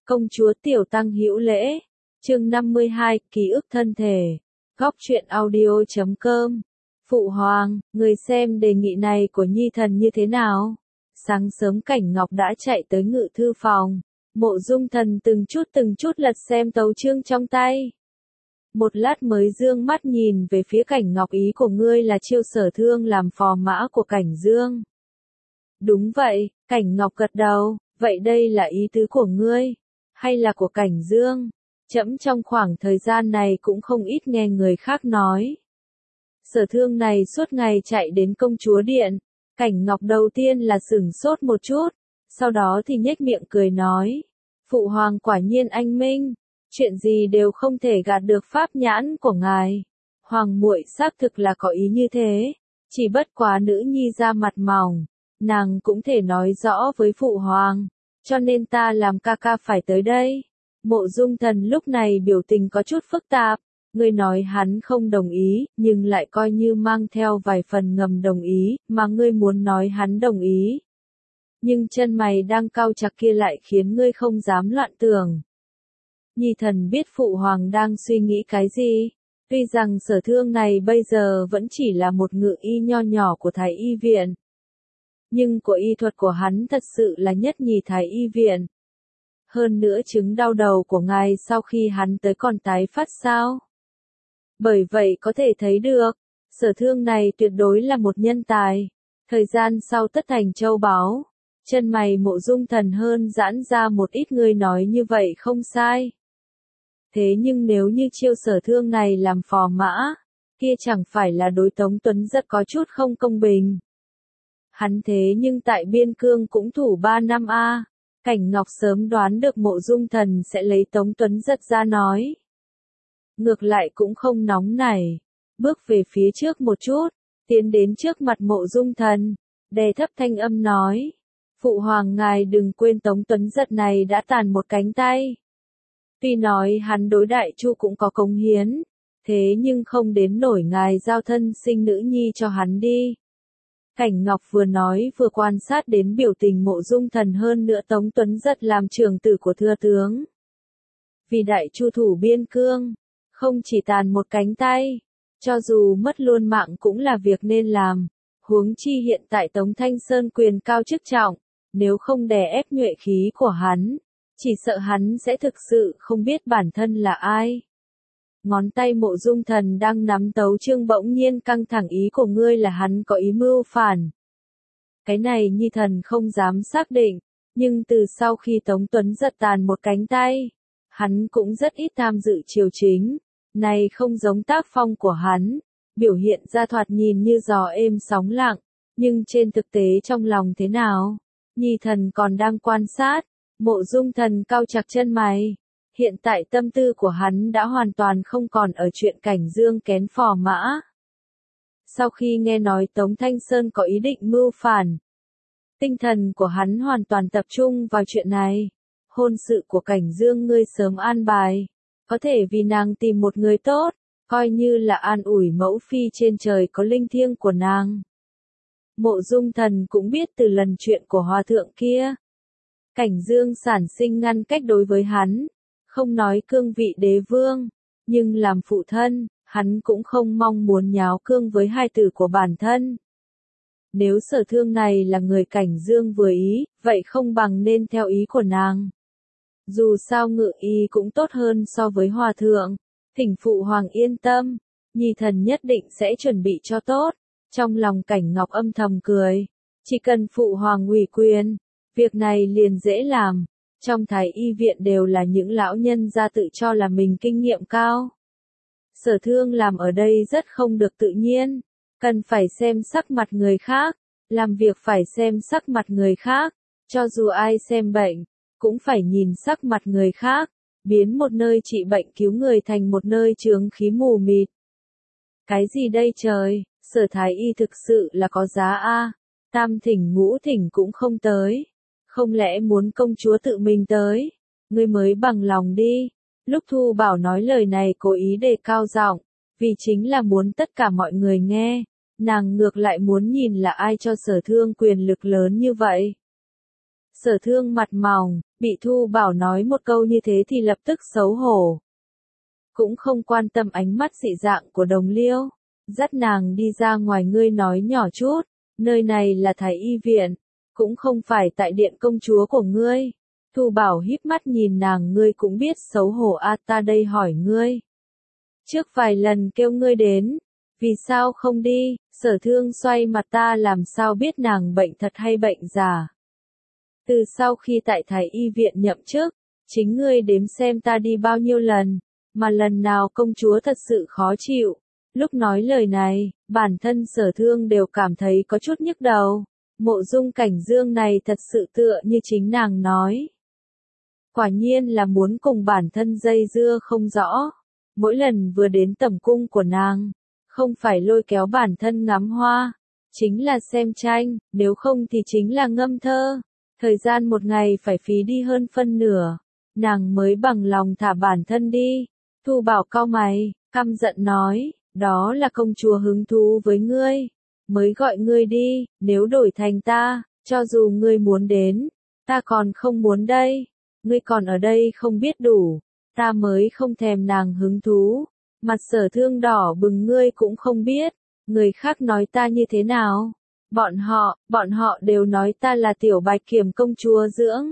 Công chúa Tiểu Tăng hữu lễ. Chương 52, ký ức thân thể. Góc truyện audio.com. Phụ hoàng, người xem đề nghị này của Nhi thần như thế nào? Sáng sớm Cảnh Ngọc đã chạy tới ngự thư phòng. Mộ Dung Thần từng chút lật xem tấu chương trong tay. Một lát mới dương mắt nhìn về phía Cảnh Ngọc, ý của ngươi là chiêu Sở Thương làm phò mã của Cảnh Dương. Đúng vậy, Cảnh Ngọc gật đầu, vậy đây là ý tứ của ngươi, hay là của Cảnh Dương? Trẫm trong khoảng thời gian này cũng không ít nghe người khác nói. Sở Thương này suốt ngày chạy đến công chúa điện. Cảnh Ngọc đầu tiên là sửng sốt một chút, sau đó thì nhếch miệng cười nói. Phụ hoàng quả nhiên anh minh, chuyện gì đều không thể gạt được pháp nhãn của ngài. Hoàng muội xác thực là có ý như thế, chỉ bất quá nữ nhi ra mặt mỏng, nàng cũng thể nói rõ với phụ hoàng, cho nên ta làm ca ca phải tới đây. Mộ Dung Thần lúc này biểu tình có chút phức tạp, ngươi nói hắn không đồng ý, nhưng lại coi như mang theo vài phần ngầm đồng ý, mà ngươi muốn nói hắn đồng ý. Nhưng chân mày đang cau chặt kia lại khiến ngươi không dám loạn tưởng. Nhi thần biết phụ hoàng đang suy nghĩ cái gì, tuy rằng Sở Thương này bây giờ vẫn chỉ là một ngự y nho nhỏ của Thái Y viện. Nhưng của y thuật của hắn thật sự là nhất nhì Thái Y viện. Hơn nữa chứng đau đầu của ngài sau khi hắn tới còn tái phát sao? Bởi vậy có thể thấy được, Sở Thương này tuyệt đối là một nhân tài. Thời gian sau tất thành châu báu, chân mày Mộ Dung Thần hơn giãn ra một ít, người nói như vậy không sai. Thế nhưng nếu như chiêu Sở Thương này làm phò mã, kia chẳng phải là đối Tống Tuấn rất có chút không công bình. Hắn thế nhưng tại biên cương cũng thủ 3 năm a. Cảnh Ngọc sớm đoán được Mộ Dung Thần sẽ lấy Tống Tuấn Giật ra nói. Ngược lại cũng không nóng nảy, bước về phía trước một chút, tiến đến trước mặt Mộ Dung Thần, đè thấp thanh âm nói. Phụ hoàng ngài đừng quên Tống Tuấn Giật này đã tàn một cánh tay. Tuy nói hắn đối Đại Chu cũng có cống hiến, thế nhưng không đến nổi ngài giao thân sinh nữ nhi cho hắn đi. Cảnh Ngọc vừa nói vừa quan sát đến biểu tình Mộ Dung Thần, hơn nữa Tống Tuấn Giật làm trưởng tử của thừa tướng. Vì Đại Chu thủ biên cương, không chỉ tàn một cánh tay, cho dù mất luôn mạng cũng là việc nên làm. Huống chi hiện tại Tống Thanh Sơn quyền cao chức trọng, nếu không đè ép nhuệ khí của hắn, chỉ sợ hắn sẽ thực sự không biết bản thân là ai. Ngón tay Mộ Dung Thần đang nắm tấu chương bỗng nhiên căng thẳng, ý của ngươi là hắn có ý mưu phản. Cái này Nhi thần không dám xác định, nhưng từ sau khi Tống Tuấn Giật tàn một cánh tay, hắn cũng rất ít tham dự triều chính, này không giống tác phong của hắn, biểu hiện ra thoạt nhìn như gió êm sóng lặng, nhưng trên thực tế trong lòng thế nào? Nhi thần còn đang quan sát. Mộ Dung Thần cau chặt chân mày. Hiện tại tâm tư của hắn đã hoàn toàn không còn ở chuyện Cảnh Dương kén phò mã. Sau khi nghe nói Tống Thanh Sơn có ý định mưu phản, tinh thần của hắn hoàn toàn tập trung vào chuyện này. Hôn sự của Cảnh Dương ngươi sớm an bài, có thể vì nàng tìm một người tốt, coi như là an ủi mẫu phi trên trời có linh thiêng của nàng. Mộ Dung Thần cũng biết từ lần chuyện của hòa thượng kia, Cảnh Dương sản sinh ngăn cách đối với hắn, không nói cương vị đế vương, nhưng làm phụ thân, hắn cũng không mong muốn nháo cương với hai tử của bản thân. Nếu Sở Thương này là người Cảnh Dương vừa ý, vậy không bằng nên theo ý của nàng. Dù sao ngự y cũng tốt hơn so với hòa thượng, thỉnh phụ hoàng yên tâm, Nhi thần nhất định sẽ chuẩn bị cho tốt. Trong lòng Cảnh Ngọc âm thầm cười, chỉ cần phụ hoàng ủy quyền, việc này liền dễ làm. Trong Thái Y viện đều là những lão nhân gia tự cho là mình kinh nghiệm cao. Sở Thương làm ở đây rất không được tự nhiên, cần phải xem sắc mặt người khác, làm việc phải xem sắc mặt người khác, cho dù ai xem bệnh, cũng phải nhìn sắc mặt người khác, biến một nơi trị bệnh cứu người thành một nơi chướng khí mù mịt. Cái gì đây trời, Sở Thái Y thực sự là có giá a. Tam thỉnh ngũ thỉnh cũng không tới. Không lẽ muốn công chúa tự mình tới, ngươi mới bằng lòng đi. Lúc Thu Bảo nói lời này cố ý đề cao giọng, vì chính là muốn tất cả mọi người nghe, nàng ngược lại muốn nhìn là ai cho Sở Thương quyền lực lớn như vậy. Sở Thương mặt mỏng, bị Thu Bảo nói một câu như thế thì lập tức xấu hổ. Cũng không quan tâm ánh mắt dị dạng của Đồng Liêu, dắt nàng đi ra ngoài, ngươi nói nhỏ chút, nơi này là Thái y viện, cũng không phải tại điện công chúa của ngươi. Thu Bảo híp mắt nhìn nàng, ngươi cũng biết xấu hổ a, ta đây hỏi ngươi. Trước vài lần kêu ngươi đến, vì sao không đi? Sở Thương xoay mặt, ta làm sao biết nàng bệnh thật hay bệnh giả. Từ sau khi tại Thái y viện nhậm chức, chính ngươi đếm xem ta đi bao nhiêu lần, mà lần nào công chúa thật sự khó chịu. Lúc nói lời này, bản thân Sở Thương đều cảm thấy có chút nhức đầu. Mộ Dung Cảnh Dương này thật sự tựa như chính nàng nói. Quả nhiên là muốn cùng bản thân dây dưa không rõ. Mỗi lần vừa đến tầm cung của nàng, không phải lôi kéo bản thân ngắm hoa, chính là xem tranh, nếu không thì chính là ngâm thơ. Thời gian một ngày phải phí đi hơn phân nửa, nàng mới bằng lòng thả bản thân đi. Thu Bảo cau mày, căm giận nói, đó là công chúa hứng thú với ngươi, mới gọi ngươi đi, nếu đổi thành ta, cho dù ngươi muốn đến, ta còn không muốn đây, ngươi còn ở đây không biết đủ, ta mới không thèm. Nàng hứng thú, mặt Sở Thương đỏ bừng, ngươi cũng không biết, người khác nói ta như thế nào. Bọn họ đều nói ta là tiểu Bạch Kiểm công chúa dưỡng.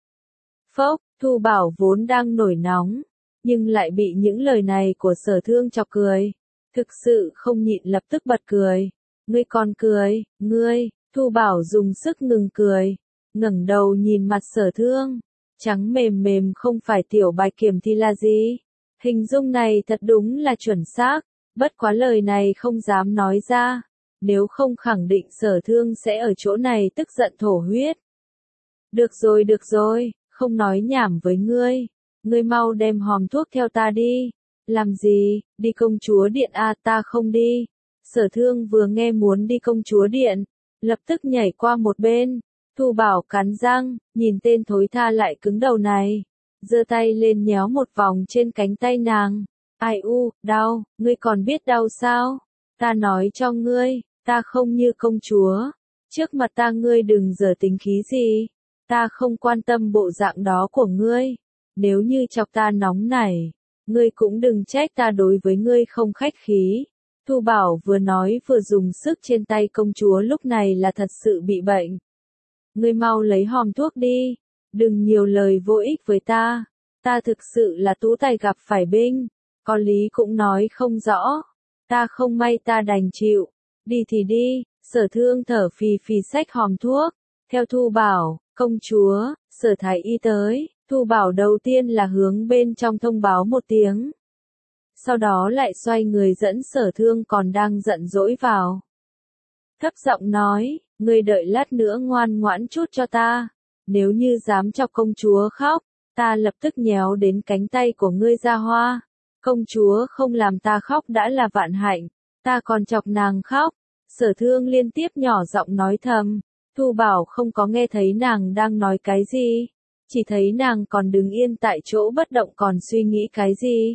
Phốc, Thu Bảo vốn đang nổi nóng, nhưng lại bị những lời này của Sở Thương chọc cười. Thực sự không nhịn lập tức bật cười. Ngươi còn cười, ngươi, Thu Bảo dùng sức ngừng cười, ngẩng đầu nhìn mặt Sở Thương. Trắng mềm mềm không phải tiểu Bạch Kiểm thì là gì? Hình dung này thật đúng là chuẩn xác, bất quá lời này không dám nói ra. Nếu không khẳng định Sở Thương sẽ ở chỗ này tức giận thổ huyết. Được rồi, không nói nhảm với ngươi. Ngươi mau đem hòm thuốc theo ta đi. Làm gì, đi công chúa điện a, ta không đi. Sở Thương vừa nghe muốn đi công chúa điện, lập tức nhảy qua một bên. Thu Bảo cắn răng, nhìn tên thối tha lại cứng đầu này. Giơ tay lên nhéo một vòng trên cánh tay nàng. Ai u, đau, ngươi còn biết đau sao? Ta nói cho ngươi, ta không như công chúa. Trước mặt ta ngươi đừng giở tính khí gì. Ta không quan tâm bộ dạng đó của ngươi. Nếu như chọc ta nóng nảy, ngươi cũng đừng trách ta đối với ngươi không khách khí. Thu Bảo vừa nói vừa dùng sức trên tay công chúa, lúc này là thật sự bị bệnh. Ngươi mau lấy hòm thuốc đi, đừng nhiều lời vô ích với ta. Ta thực sự là tú tài gặp phải binh, có lý cũng nói không rõ. Ta không may ta đành chịu, đi thì đi. Sở Thương thở phì phì xách hòm thuốc, theo Thu Bảo. Công chúa, Sở Thái y tới. Thu Bảo đầu tiên là hướng bên trong thông báo một tiếng. Sau đó lại xoay người dẫn Sở Thương còn đang giận dỗi vào. Thấp giọng nói, ngươi đợi lát nữa ngoan ngoãn chút cho ta. Nếu như dám chọc công chúa khóc, ta lập tức nhéo đến cánh tay của ngươi ra hoa. Công chúa không làm ta khóc đã là vạn hạnh, ta còn chọc nàng khóc. Sở Thương liên tiếp nhỏ giọng nói thầm. Thu Bảo không có nghe thấy nàng đang nói cái gì, chỉ thấy nàng còn đứng yên tại chỗ bất động, còn suy nghĩ cái gì.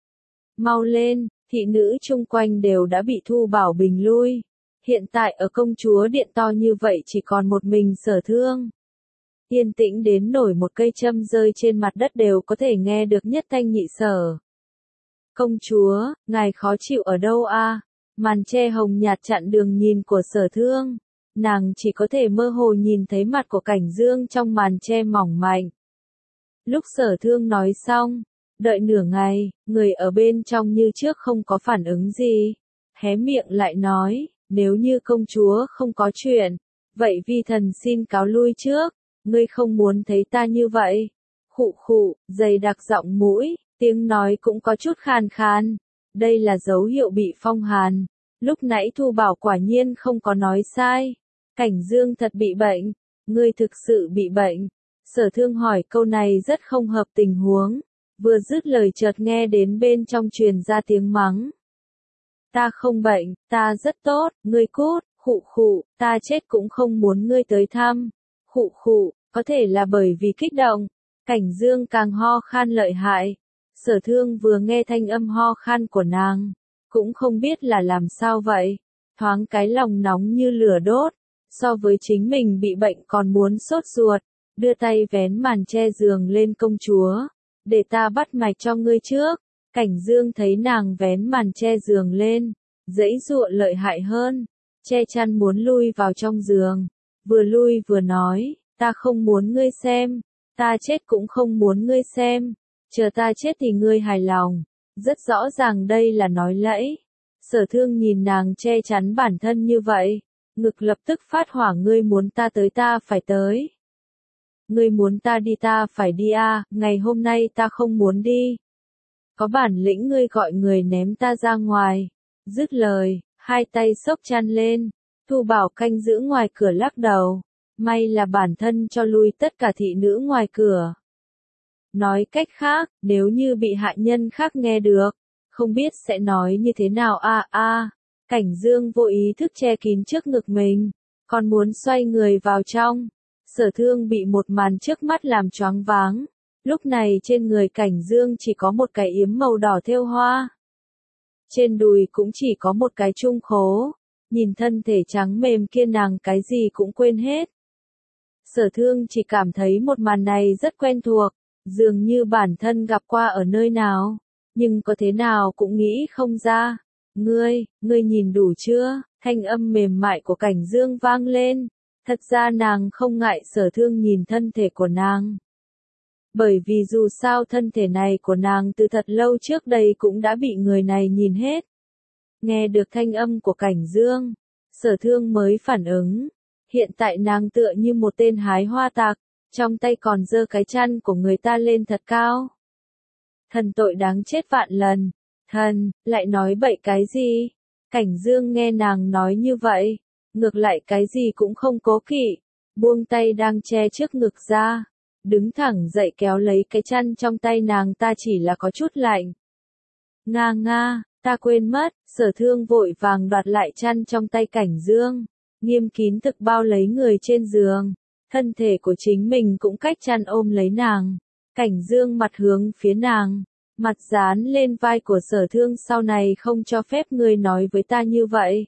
Mau lên, thị nữ chung quanh đều đã bị Thu Bảo bình lui. Hiện tại ở công chúa điện to như vậy chỉ còn một mình Sở Thương. Yên tĩnh đến nổi một cây châm rơi trên mặt đất đều có thể nghe được nhất thanh nhị sở. Công chúa, ngài khó chịu ở đâu a? Màn che hồng nhạt chặn đường nhìn của Sở Thương. Nàng chỉ có thể mơ hồ nhìn thấy mặt của Cảnh Dương trong màn che mỏng manh. Lúc Sở Thương nói xong, đợi nửa ngày, người ở bên trong như trước không có phản ứng gì. Hé miệng lại nói, nếu như công chúa không có chuyện, vậy vi thần xin cáo lui trước, ngươi không muốn thấy ta như vậy. Khụ khụ, dày đặc giọng mũi, tiếng nói cũng có chút khàn khàn. Đây là dấu hiệu bị phong hàn. Lúc nãy Thu Bảo quả nhiên không có nói sai. Cảnh Dương thật bị bệnh, ngươi thực sự bị bệnh. Sở Thương hỏi câu này rất không hợp tình huống. Vừa dứt lời chợt nghe đến bên trong truyền ra tiếng mắng. Ta không bệnh, ta rất tốt, ngươi cút, khụ khụ, ta chết cũng không muốn ngươi tới thăm. Khụ khụ, có thể là bởi vì kích động. Cảnh Dương càng ho khan lợi hại. Sở Thương vừa nghe thanh âm ho khan của nàng, cũng không biết là làm sao vậy. Thoáng cái lòng nóng như lửa đốt. So với chính mình bị bệnh còn muốn sốt ruột, đưa tay vén màn che giường lên công chúa, để ta bắt mạch cho ngươi trước. Cảnh Dương thấy nàng vén màn che giường lên, giãy giụa lợi hại hơn, che chăn muốn lui vào trong giường, vừa lui vừa nói, ta không muốn ngươi xem, ta chết cũng không muốn ngươi xem, chờ ta chết thì ngươi hài lòng, rất rõ ràng đây là nói lẫy. Sở Thương nhìn nàng che chắn bản thân như vậy, ngực lập tức phát hỏa, ngươi muốn ta tới ta phải tới. Ngươi muốn ta đi ta phải đi à, ngày hôm nay ta không muốn đi. Có bản lĩnh ngươi gọi người ném ta ra ngoài. Dứt lời, hai tay xốc chăn lên, Thu Bảo canh giữ ngoài cửa lắc đầu. May là bản thân cho lui tất cả thị nữ ngoài cửa. Nói cách khác, nếu như bị hạ nhân khác nghe được, không biết sẽ nói như thế nào a. Cảnh Dương vô ý thức che kín trước ngực mình, còn muốn xoay người vào trong. Sở Thương bị một màn trước mắt làm choáng váng. Lúc này trên người Cảnh Dương chỉ có một cái yếm màu đỏ thêu hoa. Trên đùi cũng chỉ có một cái trung khố. Nhìn thân thể trắng mềm kia nàng cái gì cũng quên hết. Sở Thương chỉ cảm thấy một màn này rất quen thuộc, dường như bản thân gặp qua ở nơi nào, nhưng có thế nào cũng nghĩ không ra. Ngươi nhìn đủ chưa? Thanh âm mềm mại của Cảnh Dương vang lên. Thật ra nàng không ngại Sở Thương nhìn thân thể của nàng. Bởi vì dù sao thân thể này của nàng từ thật lâu trước đây cũng đã bị người này nhìn hết. Nghe được thanh âm của Cảnh Dương, Sở Thương mới phản ứng. Hiện tại nàng tựa như một tên hái hoa tạc, trong tay còn giơ cái chăn của người ta lên thật cao. Thần tội đáng chết vạn lần. Thần, lại nói bậy cái gì? Cảnh Dương nghe nàng nói như vậy, ngược lại cái gì cũng không cố kỵ, buông tay đang che trước ngực ra, đứng thẳng dậy kéo lấy cái chăn trong tay nàng, ta chỉ là có chút lạnh. Nga, ta quên mất. Sở Thương vội vàng đoạt lại chăn trong tay Cảnh Dương, nghiêm kín thực bao lấy người trên giường, thân thể của chính mình cũng cách chăn ôm lấy nàng. Cảnh Dương mặt hướng phía nàng, mặt dán lên vai của Sở Thương, sau này không cho phép ngươi nói với ta như vậy.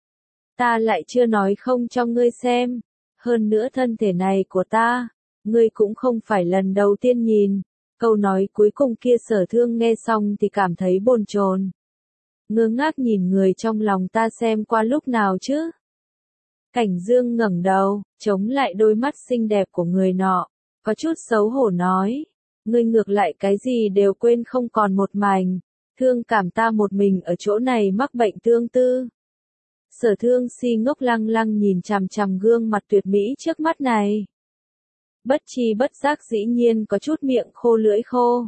Ta lại chưa nói không cho ngươi xem, hơn nữa thân thể này của ta, ngươi cũng không phải lần đầu tiên nhìn. Câu nói cuối cùng kia Sở Thương nghe xong thì cảm thấy bồn chồn. Ngơ ngác nhìn người trong lòng ta xem qua lúc nào chứ. Cảnh Dương ngẩng đầu, chống lại đôi mắt xinh đẹp của người nọ, có chút xấu hổ nói, ngươi ngược lại cái gì đều quên không còn một mảnh, thương cảm ta một mình ở chỗ này mắc bệnh tương tư. Sở Thương si ngốc lăng lăng nhìn chằm chằm gương mặt tuyệt mỹ trước mắt này. Bất chi bất giác dĩ nhiên có chút miệng khô lưỡi khô.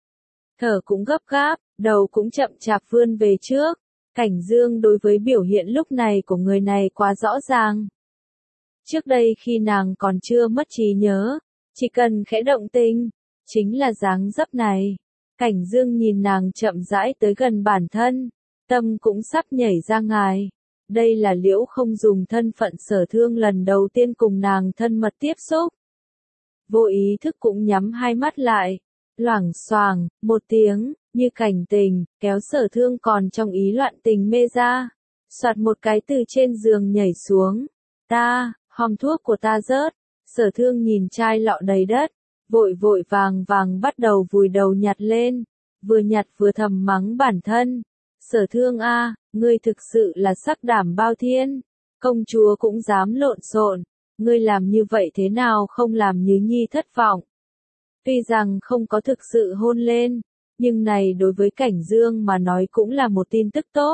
Thở cũng gấp gáp, đầu cũng chậm chạp vươn về trước. Cảnh Dương đối với biểu hiện lúc này của người này quá rõ ràng. Trước đây khi nàng còn chưa mất trí nhớ, chỉ cần khẽ động tình, chính là dáng dấp này. Cảnh Dương nhìn nàng chậm rãi tới gần bản thân, tâm cũng sắp nhảy ra ngài. Đây là Liễu Không dùng thân phận Sở Thương lần đầu tiên cùng nàng thân mật tiếp xúc. Vô ý thức cũng nhắm hai mắt lại, loảng xoảng, một tiếng, như cảnh tình, kéo Sở Thương còn trong ý loạn tình mê ra, soạt một cái từ trên giường nhảy xuống. Hòm thuốc của ta rớt. Sở Thương nhìn chai lọ đầy đất, vội vàng bắt đầu vùi đầu nhặt lên, vừa nhặt vừa thầm mắng bản thân. Sở Thương a, ngươi thực sự là sắc đảm bao thiên, công chúa cũng dám lộn xộn, ngươi làm như vậy thế nào không làm Như Nhi thất vọng. Tuy rằng không có thực sự hôn lên, nhưng này đối với Cảnh Dương mà nói cũng là một tin tức tốt.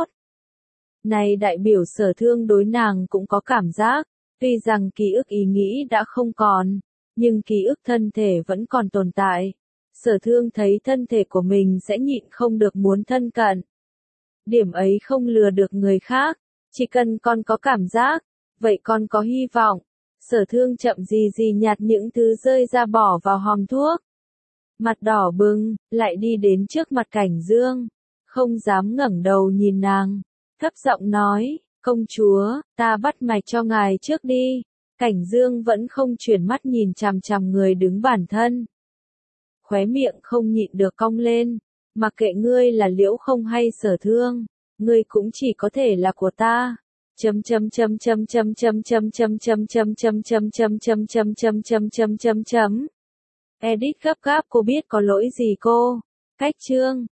Này đại biểu Sở Thương đối nàng cũng có cảm giác, tuy rằng ký ức ý nghĩ đã không còn, nhưng ký ức thân thể vẫn còn tồn tại. Sở Thương thấy thân thể của mình sẽ nhịn không được muốn thân cận. Điểm ấy không lừa được người khác, chỉ cần con có cảm giác, vậy con có hy vọng. Sở Thương chậm gì nhặt những thứ rơi ra bỏ vào hòm thuốc. Mặt đỏ bừng, lại đi đến trước mặt Cảnh Dương, không dám ngẩng đầu nhìn nàng, thấp giọng nói, công chúa, ta bắt mạch cho ngài trước đi. Cảnh Dương vẫn không chuyển mắt nhìn chằm chằm người đứng bản thân. Khóe miệng không nhịn được cong lên, mặc kệ ngươi là Liễu Không hay Sở Thương, ngươi cũng chỉ có thể là của ta. chấm chấm chấm chấm chấm chấm chấm chấm chấm chấm chấm chấm chấm chấm chấm chấm chấm chấm chấm chấm. Edit gấp gáp, cô biết có lỗi gì cô? Cách chương